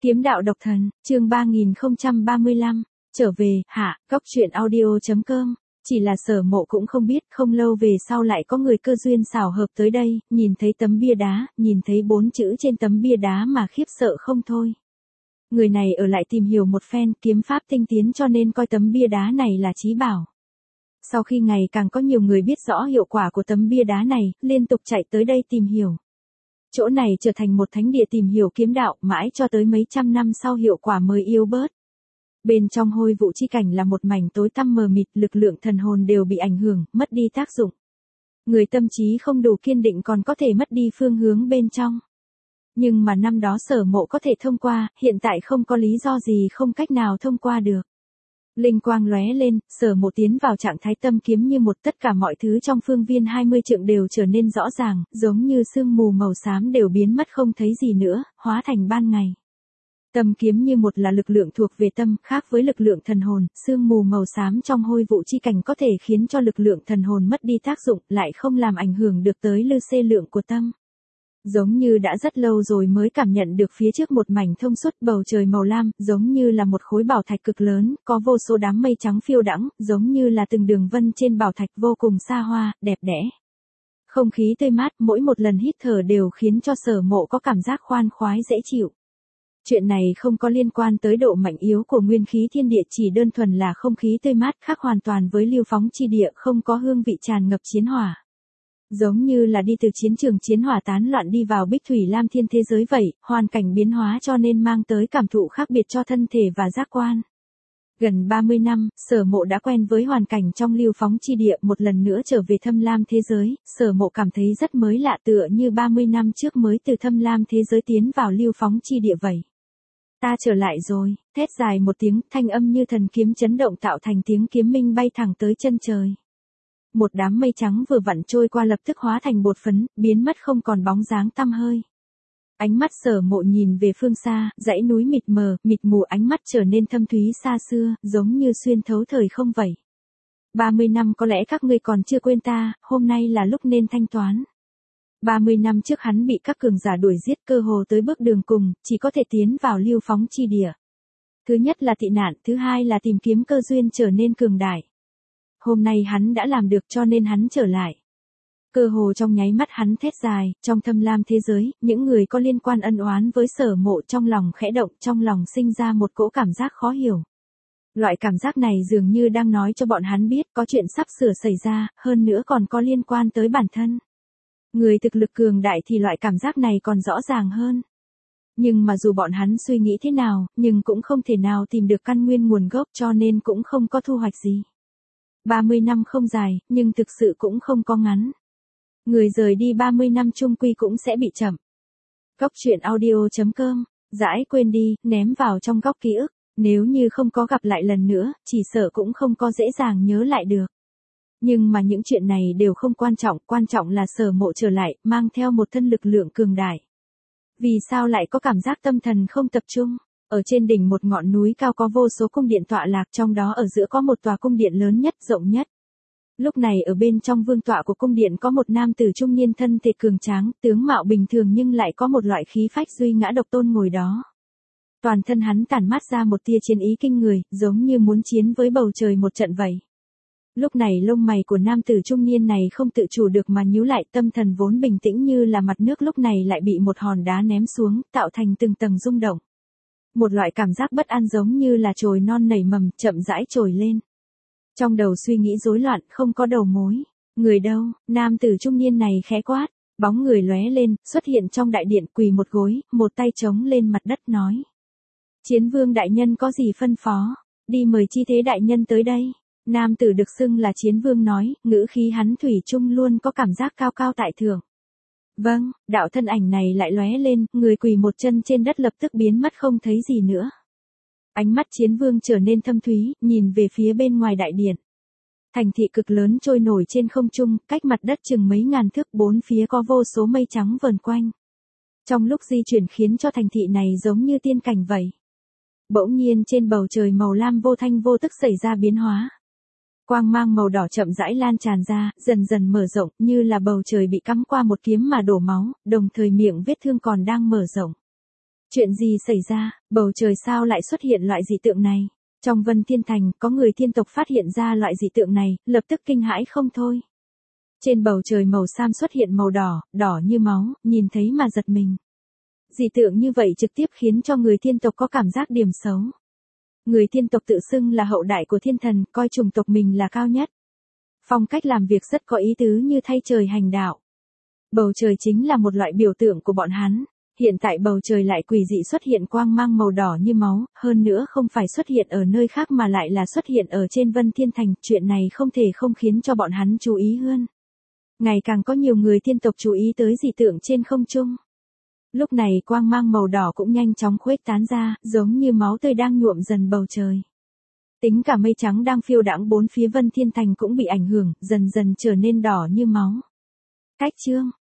Kiếm đạo độc thần, chương 3035, trở về, hạ, góc truyện audio.com. Chỉ là Sở Mộ cũng không biết, không lâu về sau lại có người cơ duyên xảo hợp tới đây, nhìn thấy tấm bia đá, nhìn thấy 4 chữ trên tấm bia đá mà khiếp sợ không thôi. Người này ở lại tìm hiểu một phen, kiếm pháp tinh tiến cho nên coi tấm bia đá này là chí bảo. Sau khi ngày càng có nhiều người biết rõ hiệu quả của tấm bia đá này, liên tục chạy tới đây tìm hiểu. Chỗ này trở thành một thánh địa tìm hiểu kiếm đạo, mãi cho tới mấy trăm năm sau hiệu quả mới yếu bớt. Bên trong hôi vụ chi cảnh là một mảnh tối tăm mờ mịt, lực lượng thần hồn đều bị ảnh hưởng, mất đi tác dụng. Người tâm trí không đủ kiên định còn có thể mất đi phương hướng bên trong. Nhưng mà năm đó Sở Mộ có thể thông qua, hiện tại không có lý do gì không cách nào thông qua được. Linh quang lóe lên, Sở Mộ tiến vào trạng thái tâm kiếm như một, tất cả mọi thứ trong phương viên 20 trượng đều trở nên rõ ràng, giống như sương mù màu xám đều biến mất không thấy gì nữa, hóa thành ban ngày. Tâm kiếm như một là lực lượng thuộc về tâm, khác với lực lượng thần hồn, sương mù màu xám trong hôi vụ chi cảnh có thể khiến cho lực lượng thần hồn mất đi tác dụng, lại không làm ảnh hưởng được tới lư xê lượng của tâm. Giống như đã rất lâu rồi mới cảm nhận được phía trước một mảnh thông suốt, bầu trời màu lam, giống như là một khối bảo thạch cực lớn, có vô số đám mây trắng phiêu đãng, giống như là từng đường vân trên bảo thạch vô cùng xa hoa, đẹp đẽ. Không khí tươi mát, mỗi một lần hít thở đều khiến cho Sở Mộ có cảm giác khoan khoái dễ chịu. Chuyện này không có liên quan tới độ mạnh yếu của nguyên khí thiên địa, chỉ đơn thuần là không khí tươi mát, khác hoàn toàn với Lưu Phóng chi địa, không có hương vị tràn ngập chiến hỏa. Giống như là đi từ chiến trường chiến hỏa tán loạn đi vào Bích Thủy Lam Thiên thế giới vậy, hoàn cảnh biến hóa cho nên mang tới cảm thụ khác biệt cho thân thể và giác quan. Gần 30 năm, Sở Mộ đã quen với hoàn cảnh trong Lưu Phóng chi địa, một lần nữa trở về Thâm Lam thế giới, Sở Mộ cảm thấy rất mới lạ, tựa như 30 năm trước mới từ Thâm Lam thế giới tiến vào Lưu Phóng chi địa vậy. Ta trở lại rồi, thét dài một tiếng, thanh âm như thần kiếm chấn động tạo thành tiếng kiếm minh bay thẳng tới chân trời. Một đám mây trắng vừa vặn trôi qua lập tức hóa thành bột phấn, biến mất không còn bóng dáng tăm hơi. Ánh mắt Sở Mộ nhìn về phương xa, dãy núi mịt mờ, mịt mù, ánh mắt trở nên thâm thúy xa xưa, giống như xuyên thấu thời không vậy. 30 năm có lẽ các ngươi còn chưa quên ta, hôm nay là lúc nên thanh toán. 30 năm trước hắn bị các cường giả đuổi giết, cơ hồ tới bước đường cùng, chỉ có thể tiến vào Lưu Phóng chi địa. Thứ nhất là tị nạn, thứ hai là tìm kiếm cơ duyên trở nên cường đại. Hôm nay hắn đã làm được cho nên hắn trở lại. Cơ hồ trong nháy mắt hắn thét dài, trong Thâm Lam thế giới, những người có liên quan ân oán với Sở Mộ trong lòng khẽ động, trong lòng sinh ra một cỗ cảm giác khó hiểu. Loại cảm giác này dường như đang nói cho bọn hắn biết có chuyện sắp sửa xảy ra, hơn nữa còn có liên quan tới bản thân. Người thực lực cường đại thì loại cảm giác này còn rõ ràng hơn. Nhưng mà dù bọn hắn suy nghĩ thế nào, nhưng cũng không thể nào tìm được căn nguyên nguồn gốc cho nên cũng không có thu hoạch gì. 30 năm không dài, nhưng thực sự cũng không có ngắn. Người rời đi 30 năm chung quy cũng sẽ bị chậm. Góc truyện audio.com, dãi quên đi, ném vào trong góc ký ức, nếu như không có gặp lại lần nữa, chỉ sợ cũng không có dễ dàng nhớ lại được. Nhưng mà những chuyện này đều không quan trọng là Sở Mộ trở lại, mang theo một thân lực lượng cường đại. Vì sao lại có cảm giác tâm thần không tập trung? Ở trên đỉnh một ngọn núi cao có vô số cung điện tọa lạc, trong đó ở giữa có một tòa cung điện lớn nhất, rộng nhất. Lúc này ở bên trong vương tọa của cung điện có một nam tử trung niên thân thể cường tráng, tướng mạo bình thường nhưng lại có một loại khí phách duy ngã độc tôn ngồi đó. Toàn thân hắn tản mát ra một tia chiến ý kinh người, giống như muốn chiến với bầu trời một trận vậy. Lúc này lông mày của nam tử trung niên này không tự chủ được mà nhíu lại, tâm thần vốn bình tĩnh như là mặt nước lúc này lại bị một hòn đá ném xuống, tạo thành từng tầng rung động. Một loại cảm giác bất an giống như là chồi non nảy mầm, chậm rãi trồi lên. Trong đầu suy nghĩ rối loạn, không có đầu mối. Người đâu? Nam tử trung niên này khẽ quát, bóng người lóe lên, xuất hiện trong đại điện, quỳ một gối, một tay chống lên mặt đất nói. Chiến vương đại nhân có gì phân phó? Đi mời chi thế đại nhân tới đây. Nam tử được xưng là chiến vương nói, ngữ khí hắn thủy chung luôn có cảm giác cao cao tại thượng. Vâng, đạo thân ảnh này lại lóe lên, người quỳ một chân trên đất lập tức biến mất không thấy gì nữa. Ánh mắt chiến vương trở nên thâm thúy, nhìn về phía bên ngoài đại điện. Thành thị cực lớn trôi nổi trên không trung, cách mặt đất chừng mấy ngàn thước, bốn phía có vô số mây trắng vờn quanh. Trong lúc di chuyển khiến cho thành thị này giống như tiên cảnh vậy. Bỗng nhiên trên bầu trời màu lam vô thanh vô tức xảy ra biến hóa. Quang mang màu đỏ chậm rãi lan tràn ra, dần dần mở rộng, như là bầu trời bị cắm qua một kiếm mà đổ máu, đồng thời miệng vết thương còn đang mở rộng. Chuyện gì xảy ra, bầu trời sao lại xuất hiện loại dị tượng này? Trong Vân Thiên Thành, có người thiên tộc phát hiện ra loại dị tượng này, lập tức kinh hãi không thôi. Trên bầu trời màu xám xuất hiện màu đỏ, đỏ như máu, nhìn thấy mà giật mình. Dị tượng như vậy trực tiếp khiến cho người thiên tộc có cảm giác điểm xấu. Người thiên tộc tự xưng là hậu đại của thiên thần, coi chủng tộc mình là cao nhất. Phong cách làm việc rất có ý tứ như thay trời hành đạo. Bầu trời chính là một loại biểu tượng của bọn hắn. Hiện tại bầu trời lại quỷ dị xuất hiện quang mang màu đỏ như máu, hơn nữa không phải xuất hiện ở nơi khác mà lại là xuất hiện ở trên Vân Thiên Thành, chuyện này không thể không khiến cho bọn hắn chú ý hơn. Ngày càng có nhiều người thiên tộc chú ý tới dị tượng trên không trung. Lúc này quang mang màu đỏ cũng nhanh chóng khuếch tán ra, giống như máu tươi đang nhuộm dần bầu trời. Tính cả mây trắng đang phiêu đãng bốn phía Vân Thiên Thành cũng bị ảnh hưởng, dần dần trở nên đỏ như máu. Cách chương